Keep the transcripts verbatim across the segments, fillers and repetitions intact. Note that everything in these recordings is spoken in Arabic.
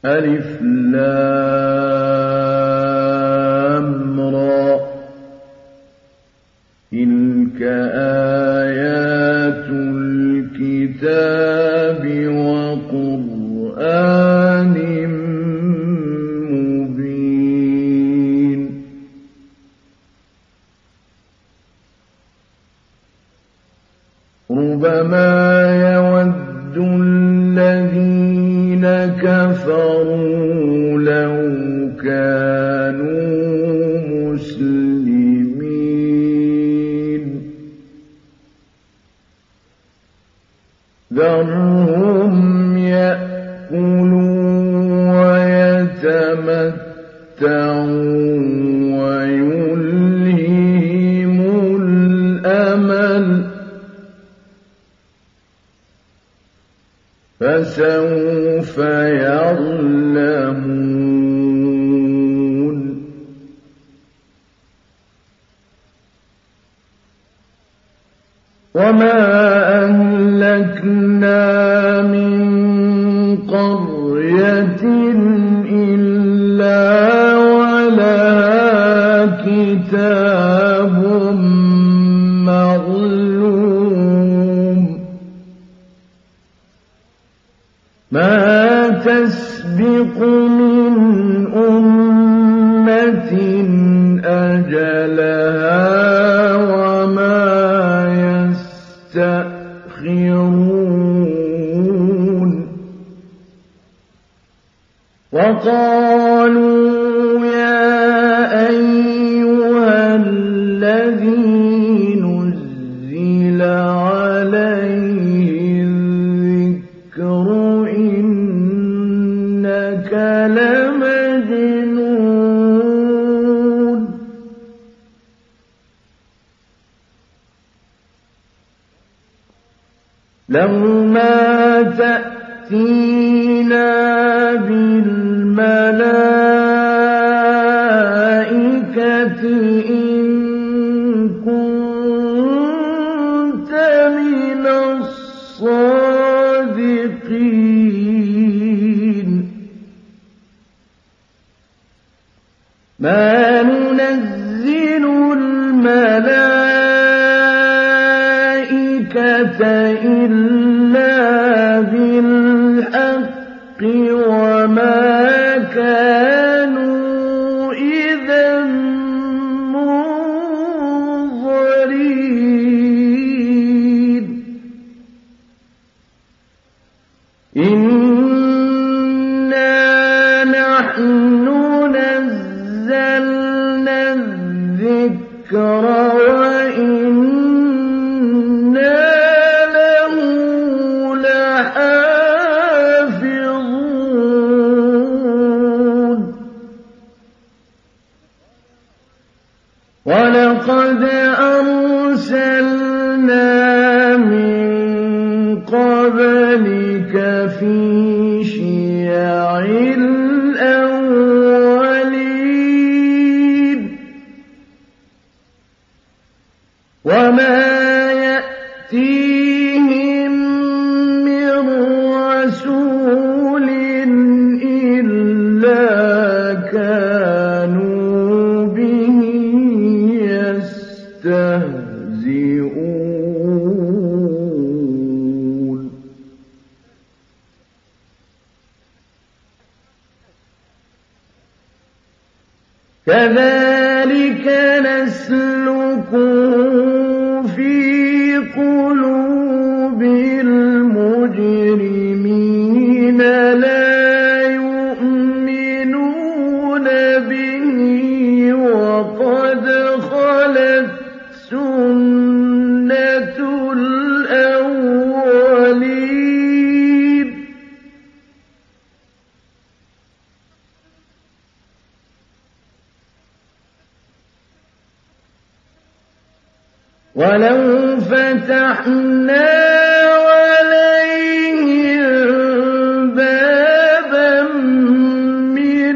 ألف لام را تلك آيات الكتاب وقرآن مبين ربما يود الذين كفروا لو كانوا مسلمين ذرهم يأكلوا ويتمتعوا ويلههم الأمل فسوف يعلمون وما أهلكنا من قرية إلا ولها كتاب معلوم ما تسبق من أمة أجلها وما يستأخرون وقالوا يا أيها الذي نزل عليه الذكر إنك لمجنون لو ما تأتينا بالملائكة إن كنت من الصادقين ما ننزل الملائكة إلا بالحق وما كانوا إذا منظرين إنا نحن نزلنا الذكر وإنا له لحافظون ولقد أرسلنا من قبلك في شيع الأولين وما يأتيهم من رسول إلا كانوا به يستهزئون كذلك نسلكه في قلوب المجرمين لا يؤمنون به وقد خلت سنة الأولين ولو فتحنا عليهم بابا من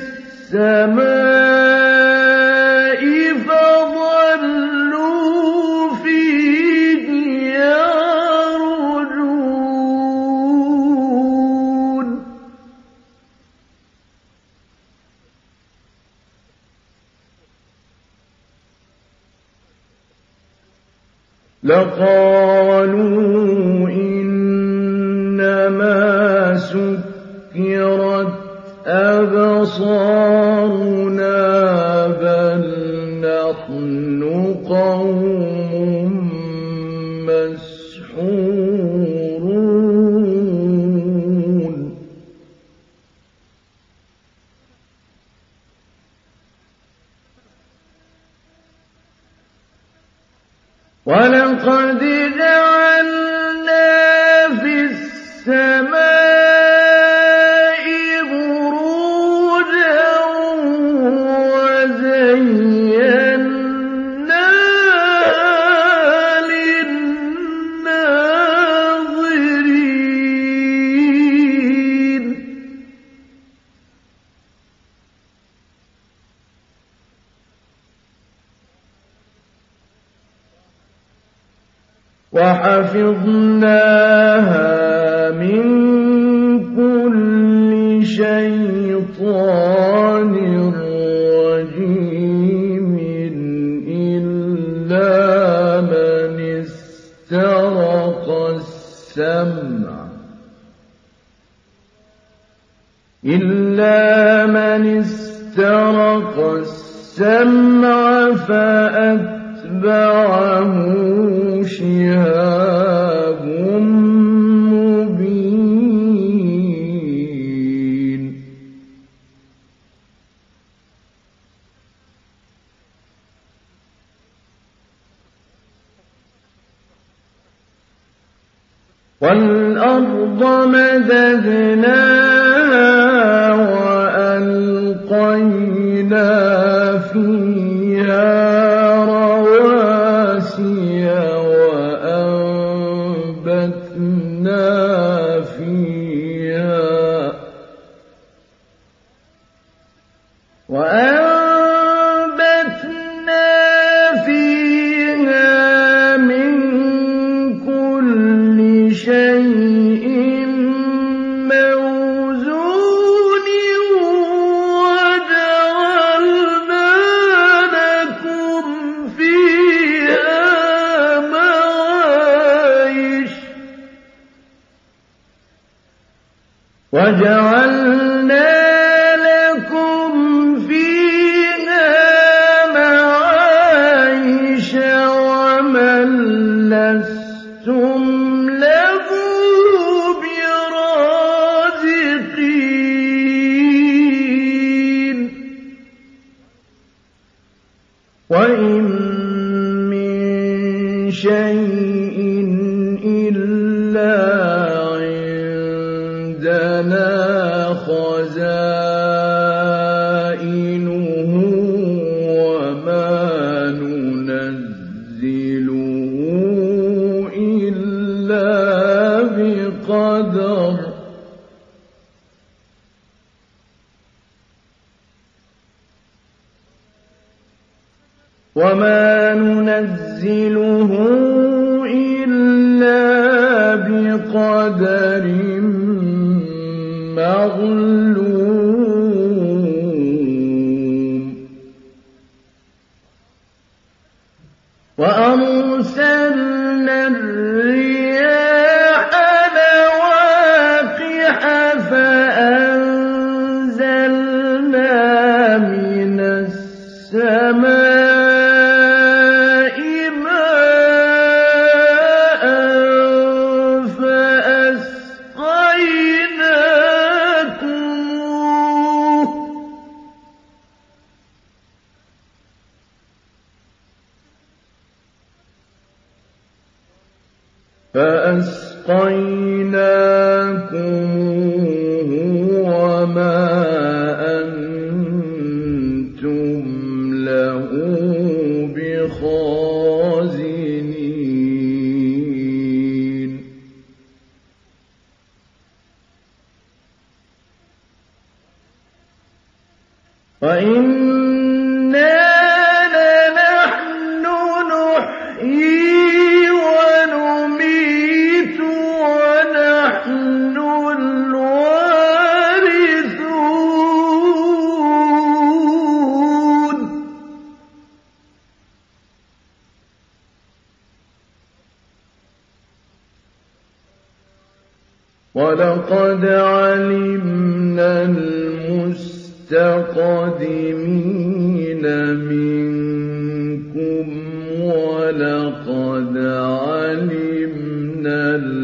السماء فظلوا فيه يعرجون لقالوا إنما سكرت أبصارنا بل نحن قوم مسحورون ولقد جعلنا في السماء بروجا وزيناها للناظرين وحفظناها من كل شيطان رجيم إلا من استرق السمع إلا من استرق السمع فأتبعه شهاب مبين والأرض مددناها وألقينا فيها رواسي وأنبتنا فيها وأنبتنا فيها من كل شيء موزون وجعلنا لكم فيها معايش وجعلنا لكم فيها معايش ومن لستم له برازقين وإن من شيء إلا عندنا خزائنه وما ننزله إلا بقدر وما ننزله إلا بقدر معلوم وأرسلنا الرياح لواقح فأنزلنا من السماء ماء فأسقيناكموه فأسقيناكموه وما أنتم له بخازنين وإنا لنحن نحيي ونميت ونحن الوارثون وَلَقَدْ عَلِمْنَا الْمُسْتَقْدِمِينَ مِنكُمْ وَلَقَدْ عَلِمْنَا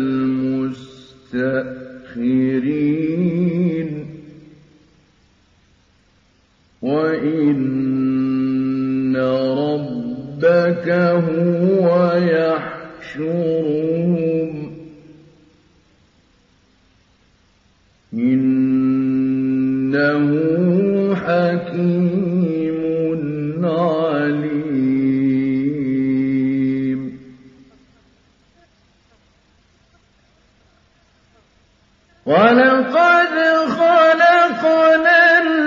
الْمُسْتَأْخِرِينَ وَإِنَّ رَبَّكَ هُوَ يَحْشُرُهُمْ إِنَّهُ حَكِيمٌ عَلِيمٌ وَلَقَدْ خَلَقْنَا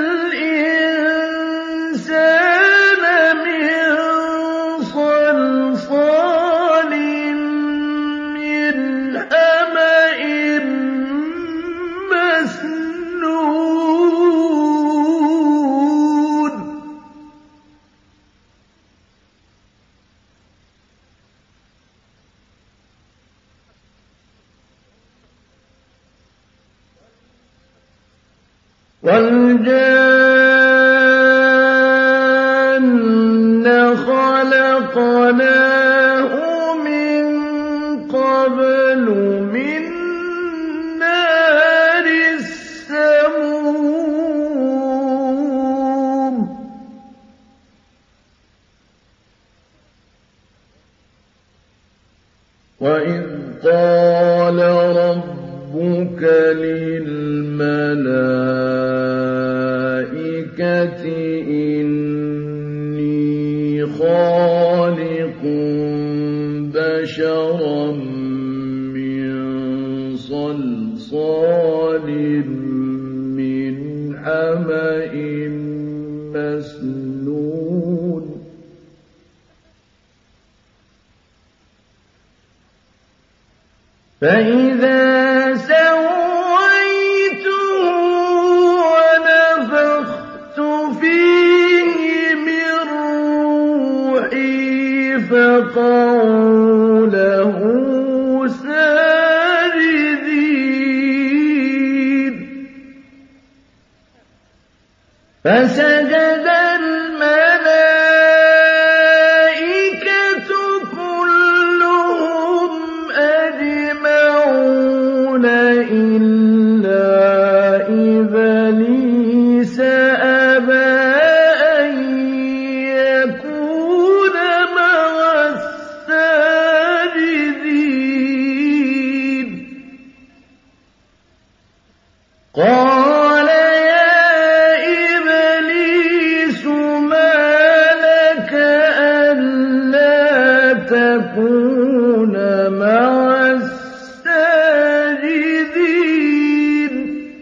الْإِنسَانَ مِنْ صَلْصَالٍ مِنْ حَمَإٍ مسنون وَالْجَانَّ خَلَقْنَاهُ مِنْ قَبْلُ مِنْ نَارِ السَّمُومِ وَإِذْ قَالَ رَبُّكَ لِلْمَلَائِكَةِ إِنِّي خَالِقٌ بَشَرًا مِّن صَلْصَالٍ مِّنْ حَمَإٍ مسنون فَإِذَا سَوَّيْتُهُ وَنَفَخْتُ فِيهِ مِن رُّوحِي فَقَعُوا لَهُ سَاجِدِينَ فَسَجَدَ الْمَلَائِكَةُ كُلُّهُمْ أَجْمَعُونَ إِلَّا إِبْلِيسَ أَبَىٰ أَن يَكُونَ مَعَ السَّاجِدِينَ قَالَ يَا إِبْلِيسُ مَا لَكَ أَلَّا تَكُونَ مَعَ السَّاجِدِينَ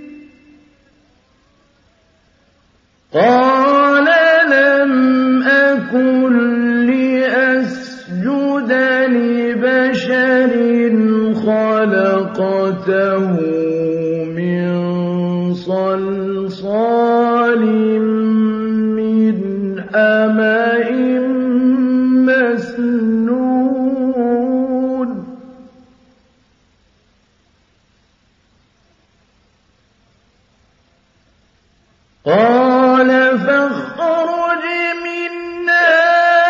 قَالَ لَمْ أَكُن لِّأَسْجُدَ لِبَشَرٍ خَلَقْتَهُ مِن صَلْصَالٍ مِّنْ حَمَإٍ مسنون قَالَ فَاخْرُجْ مِنْهَا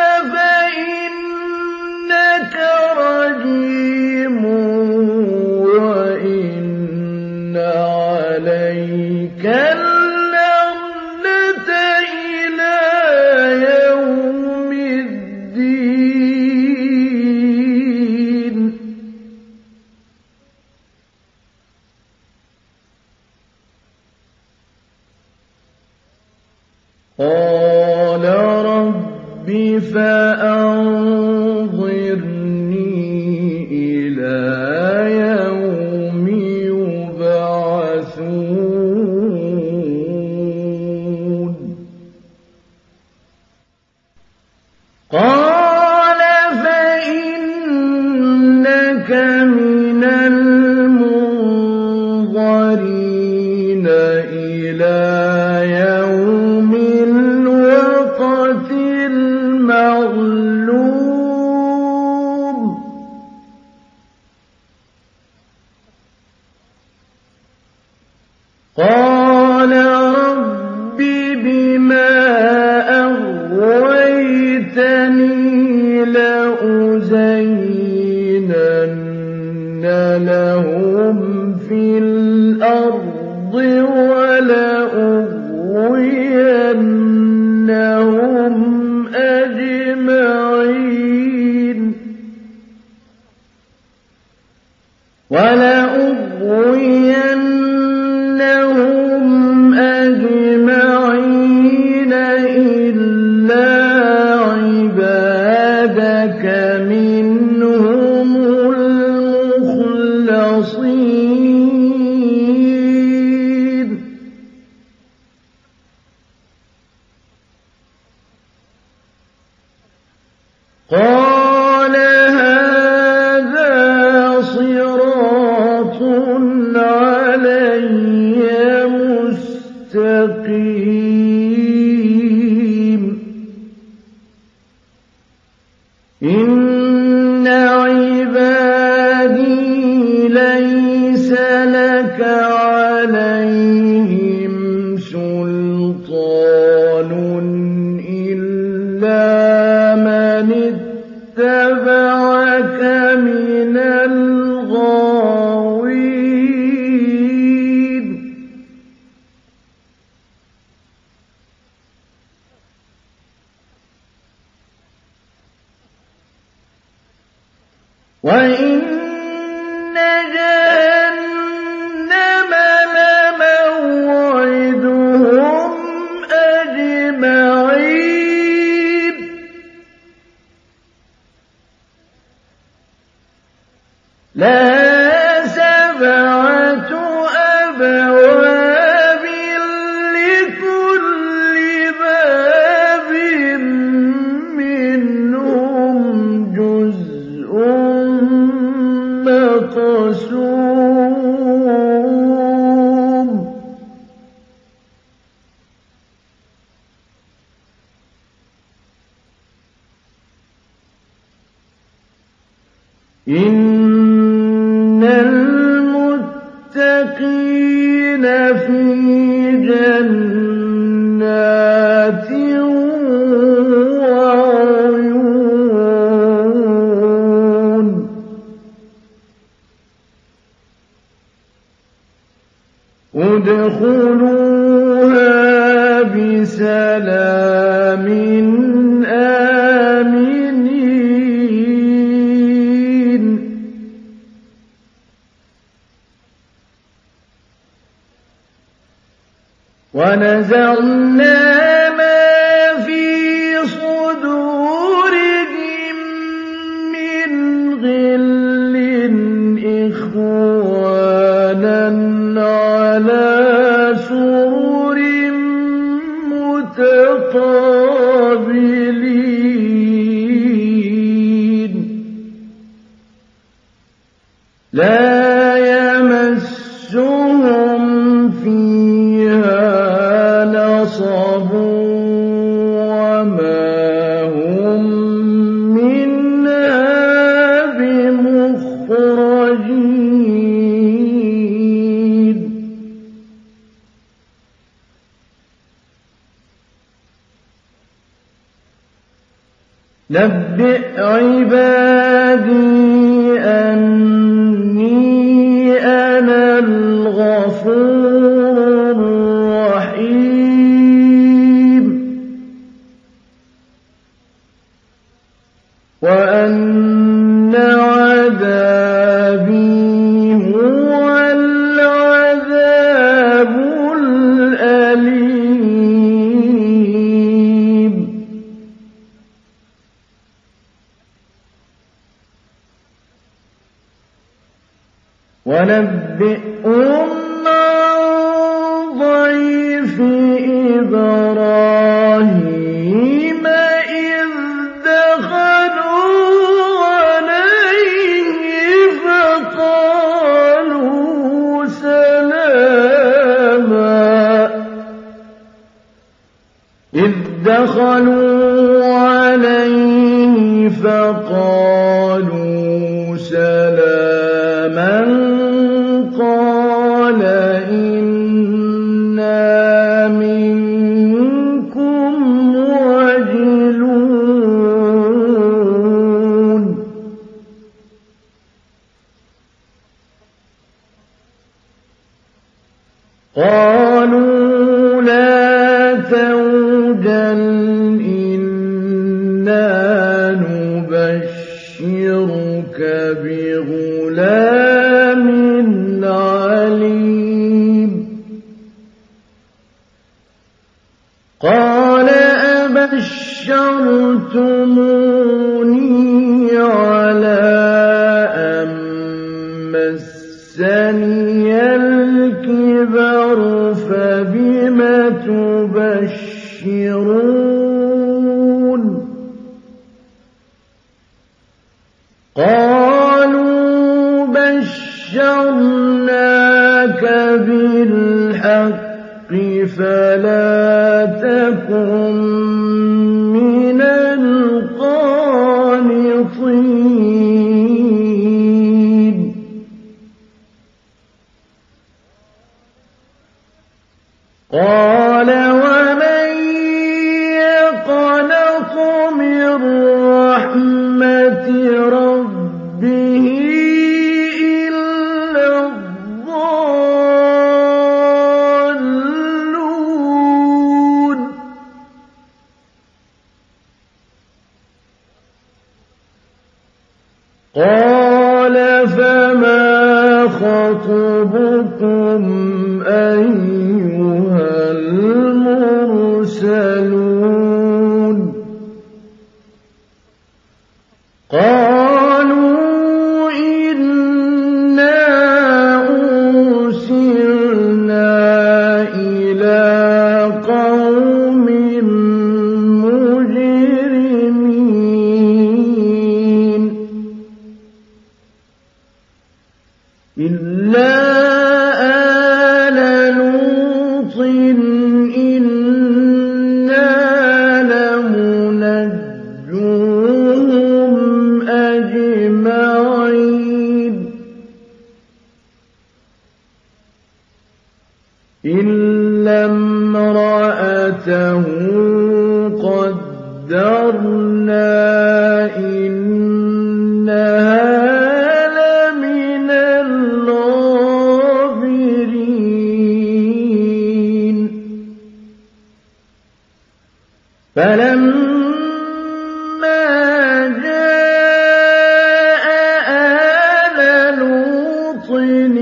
فَإِنَّكَ رَجِيمٌ وَإِنَّ عَلَيْكَ اللَّعْنَةَ إِلَىٰ يَوْمِ الدِّينِ قَالَ رَبِّ فَأَنظِرْنِي إِلَىٰ يَوْمِ يُبْعَثُونَ قَالَ فَإِنَّكَ مِنَ الْمُنظَرِينَ إِلَىٰ يَوْمِ الْوَقْتِ الْمَعْلُومِ قال رب بما أغويتني لأزينن لهم في الأرض ولأغوينهم أجمعين ولأغوينهم أجمعين إلا عبادك منهم المخلصين قال هذا صراط علي مستقيم إن عبادي ليس لك عليهم سلطان إلا من اتبعك من الغاوين وإن جهنم لموعدهم أجمعين لها سبعة أبواب لكل باب منهم جزء مقسوم إن المتقين في جنات وعيون ادخلوها بسلام آمنين ونزعنا ما في صدورهم من غل إخوانا على سرر متقابلين لا يمسهم فيها نصب وما هم منها بمخرجين نبئ عبادي أني أنا الغفور الرحيم وأن عذابي هو العذاب الأليم ونبئهم عن ضيف إبراهيم إذ دخلوا عليه فقالوا سلاما إذ دخلوا عليه فقالوا سلاما قال إن قال أبشرتموني على أن مسني الكبر فبم تبشرون قالوا بشرناك بالحق فلا تكن من القانطين قال ومن يقنط من رحمة ربه إلا الضالون قال فما خطبكم أيها المرسلون قالوا إنا أرسلنا إلى قوم مجرمين إلا آل لوط إنا لمنجوهم أجمعين إلا امرأته قدرنا إنها لمن الغابرين فلما جاء آل لوط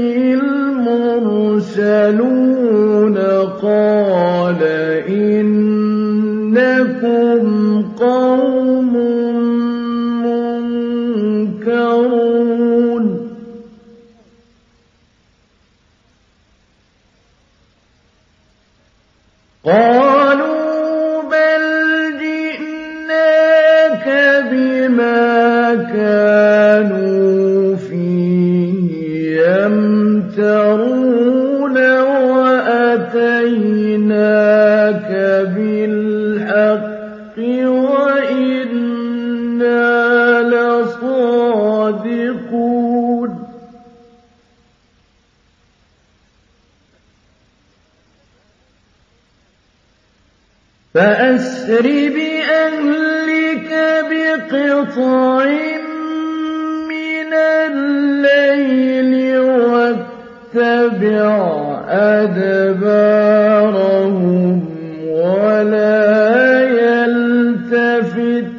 المرسلون قال إنكم قوم منكرون قالوا بل جئناك بما كانوا فيه يمترون وأتيناك بالحق وإنا لصادقون فأسر بأهلك بقطع من الليل واتبع أدبارهم ولا يلتفت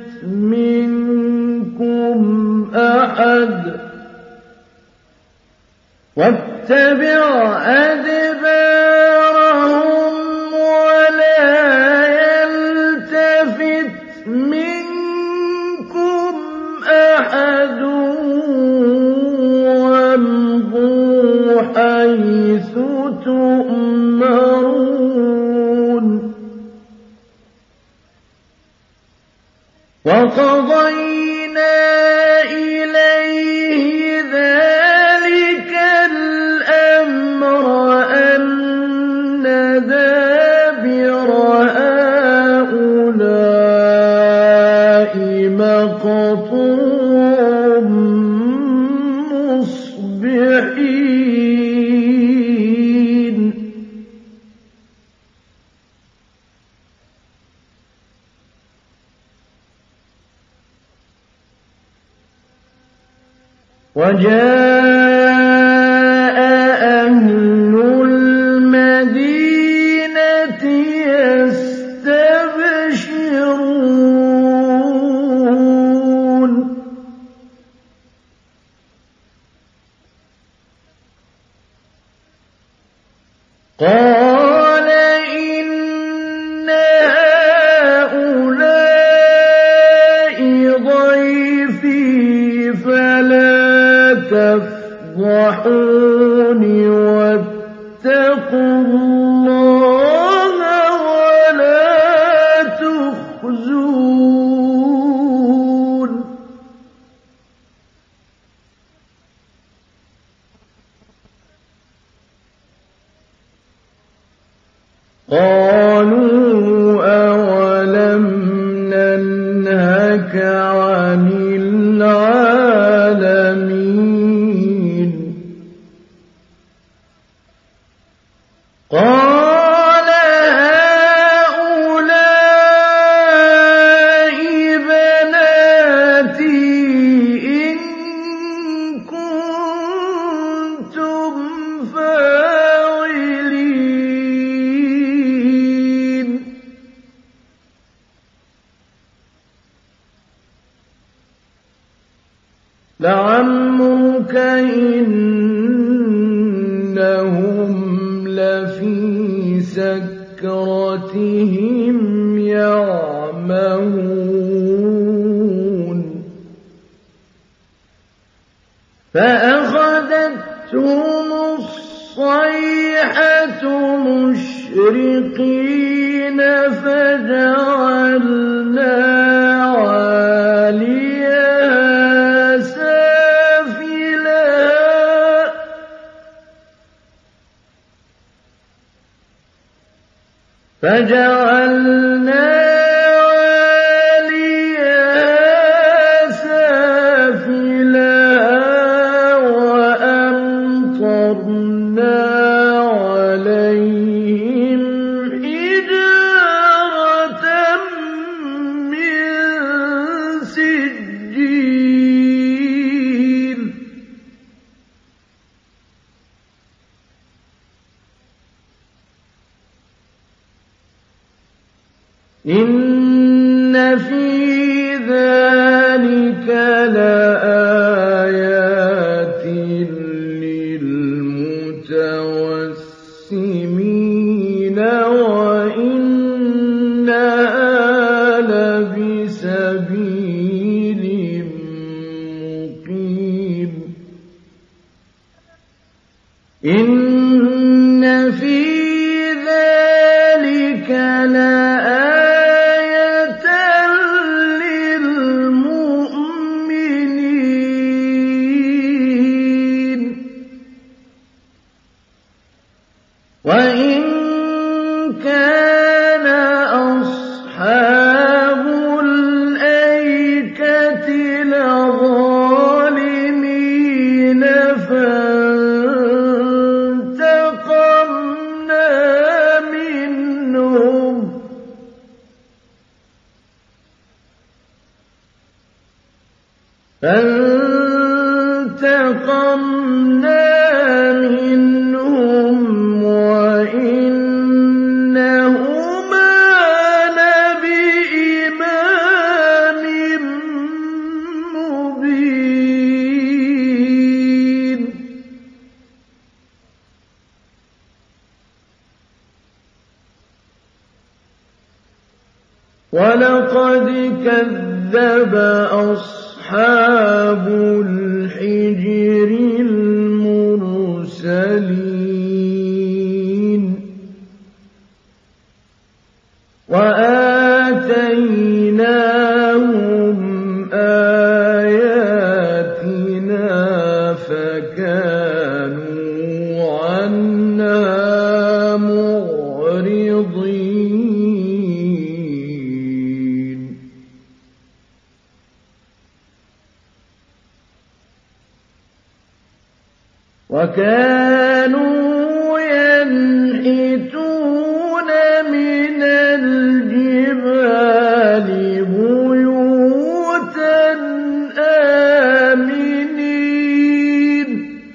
منكم أحد واتبع أدبارهم ولا يلتفت منكم أحد وامضوا حيث تؤمرون وقضينا إليه ذلك الأمر أن دابر هؤلاء مقطوع مصبحين وجاء أهل المدينة يستبشرون قال إن قالوا أولم ننهك عن العالمين قال هؤلاء بناتي إن كنتم فاعلين لعمرك إنهم لفي سكرتهم يعمهون فأخذتهم الصيحة مشرقين فجعلنا عاليها سافلها فجعلنا عاليها سافلها وأمطرنا عليهم حجارة من سجيل إن في ذلك لآيات للمتوسمين وإنها لبسبيل مقيم إن في ذلك لآيات وإن كان أصحاب الأيكة لظالمين فانتقمنا منهم فانتقمنا منهم وإنهما لبإمام مبين ولقد كذب أصحاب الحجر المرسلين وآتيناهم آياتنا فكانوا عنها معرضين وكانوا ينحتون من الجبال بيوتا آمنين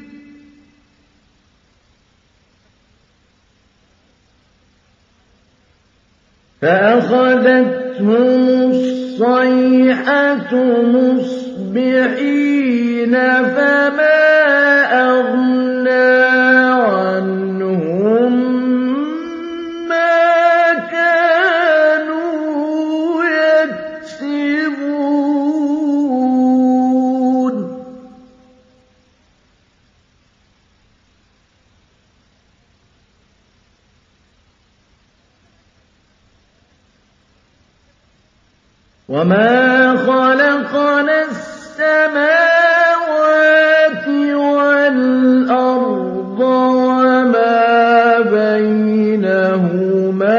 فأخذتهم الصيحة مصبحين فما أغنى عنهم ما كانوا يكسبون وما خلقنا السماوات والأرض وما بينهما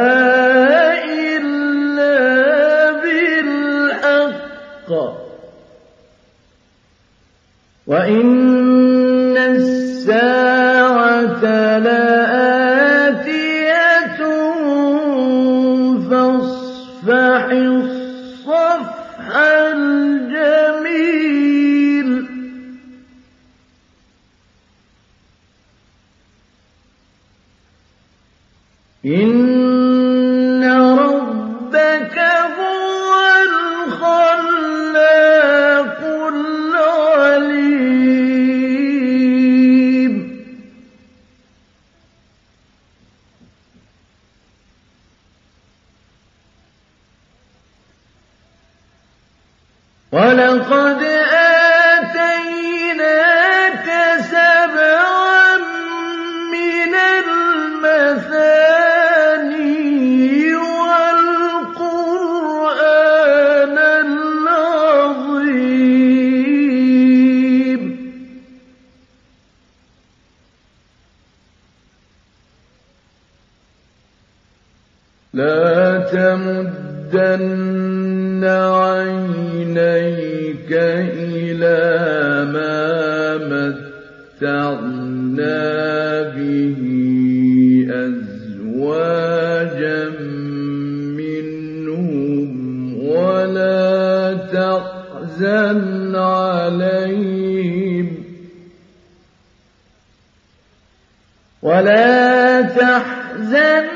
فاصفح الصفح الجميل إن ربك هو الخلاق العليم ولقد آتيناك سبعا من المثاني والقرآن العظيم لا تمدن عينيك إلى ما متعنا به أزواجا منهم ولا تحزن عليهم ولا تحزن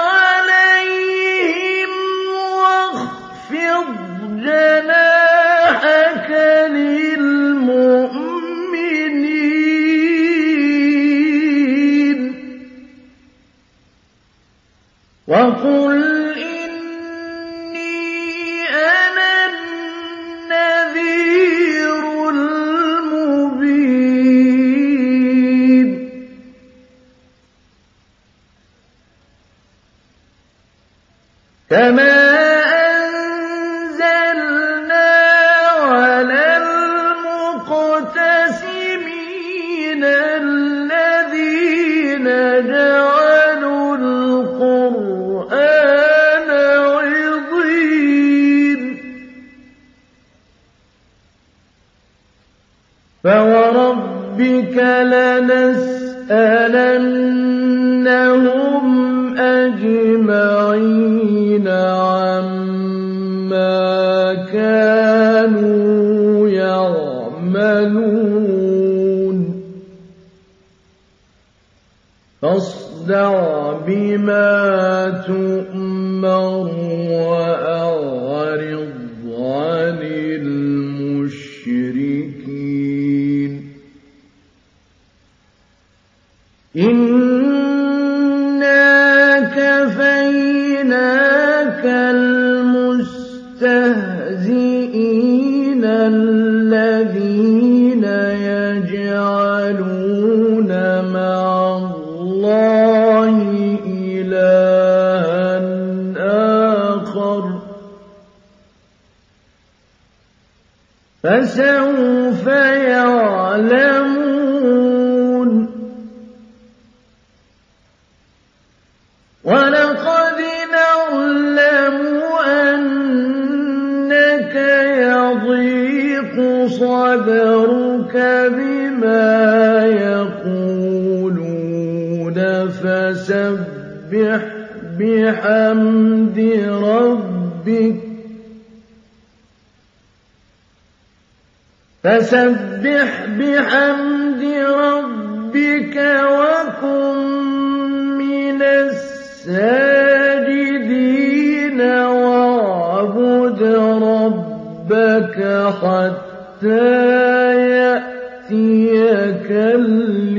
عليهم واخفض جناحك للمؤمنين وقل إني أنا النذير المبين كما أنزلنا على المقتسمين الذين جعلوا القرآن عضين فوربك لنسألنهم أجمعين عما كانوا يعملون فاصدع بما تؤمر وأعرض عن المشركين إنا كفيناك المستهزئين الذين يجعلون مع الله إلها آخر فسوف يعلمون ولقد نعلم أنك يضيق صدرك بما يقولون فسبح بحمد ربك فسبح بحمد ربك وكن من الساجدين واعبد ربك حتى يأتيك اليقين